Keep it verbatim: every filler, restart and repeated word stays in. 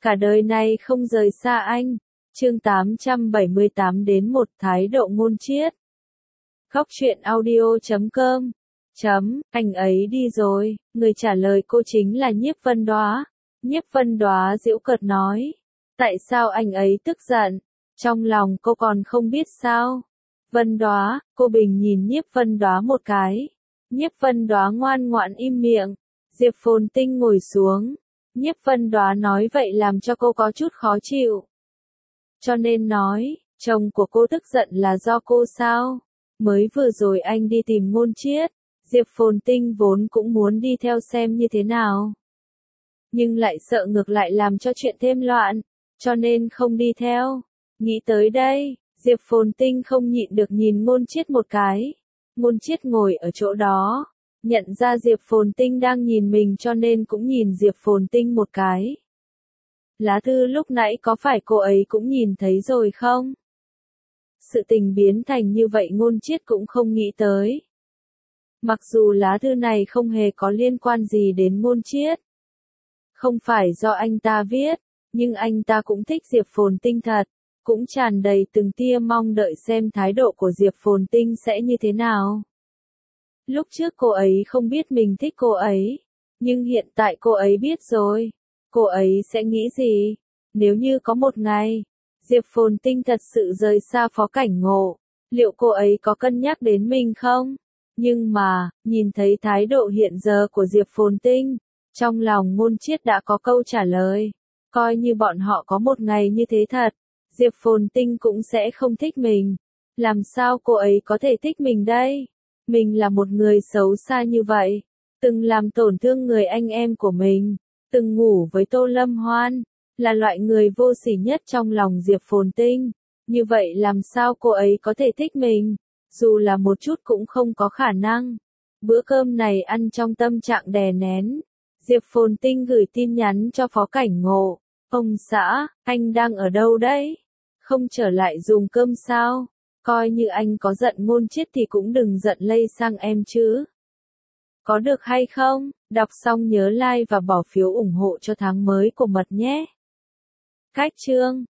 cả đời này không rời xa anh. Chương tám trăm bảy mươi tám đến một thái độ ngôn chiết. Góc truyện audio chấm com. Chấm, anh ấy đi rồi, người trả lời cô chính là Nhiếp Vân Đoá. Nhiếp Vân Đoá giễu cợt nói. Tại sao anh ấy tức giận? Trong lòng cô còn không biết sao? Vân Đoá, cô bình nhìn Nhiếp Vân Đoá một cái. Nhiếp Vân Đoá ngoan ngoãn im miệng. Diệp Phồn Tinh ngồi xuống. Nhiếp Vân Đoá nói vậy làm cho cô có chút khó chịu. Cho nên nói, chồng của cô tức giận là do cô sao? Mới vừa rồi anh đi tìm Ngôn Chiết, Diệp Phồn Tinh vốn cũng muốn đi theo xem như thế nào. Nhưng lại sợ ngược lại làm cho chuyện thêm loạn, cho nên không đi theo. Nghĩ tới đây, Diệp Phồn Tinh không nhịn được nhìn Ngôn Chiết một cái. Ngôn Chiết ngồi ở chỗ đó, nhận ra Diệp Phồn Tinh đang nhìn mình cho nên cũng nhìn Diệp Phồn Tinh một cái. Lá thư lúc nãy có phải cô ấy cũng nhìn thấy rồi không? Sự tình biến thành như vậy Ngôn Chiết cũng không nghĩ tới. Mặc dù lá thư này không hề có liên quan gì đến Ngôn Chiết. Không phải do anh ta viết, nhưng anh ta cũng thích Diệp Phồn Tinh thật, cũng tràn đầy từng tia mong đợi xem thái độ của Diệp Phồn Tinh sẽ như thế nào. Lúc trước cô ấy không biết mình thích cô ấy, nhưng hiện tại cô ấy biết rồi. Cô ấy sẽ nghĩ gì? Nếu như có một ngày, Diệp Phồn Tinh thật sự rời xa Phó Cảnh Ngộ, liệu cô ấy có cân nhắc đến mình không? Nhưng mà, nhìn thấy thái độ hiện giờ của Diệp Phồn Tinh, trong lòng Ngôn Chiết đã có câu trả lời. Coi như bọn họ có một ngày như thế thật, Diệp Phồn Tinh cũng sẽ không thích mình. Làm sao cô ấy có thể thích mình đây? Mình là một người xấu xa như vậy, từng làm tổn thương người anh em của mình, từng ngủ với Tô Lâm Hoan, là loại người vô sỉ nhất trong lòng Diệp Phồn Tinh. Như vậy làm sao cô ấy có thể thích mình? Dù là một chút cũng không có khả năng. Bữa cơm này ăn trong tâm trạng đè nén. Diệp Phồn Tinh gửi tin nhắn cho Phó Cảnh Ngộ. Ông xã, anh đang ở đâu đấy? Không trở lại dùng cơm sao? Coi như anh có giận Ngôn Chiết thì cũng đừng giận lây sang em chứ. Có được hay không? Đọc xong nhớ like và bỏ phiếu ủng hộ cho tháng mới của Mật nhé. Cách chương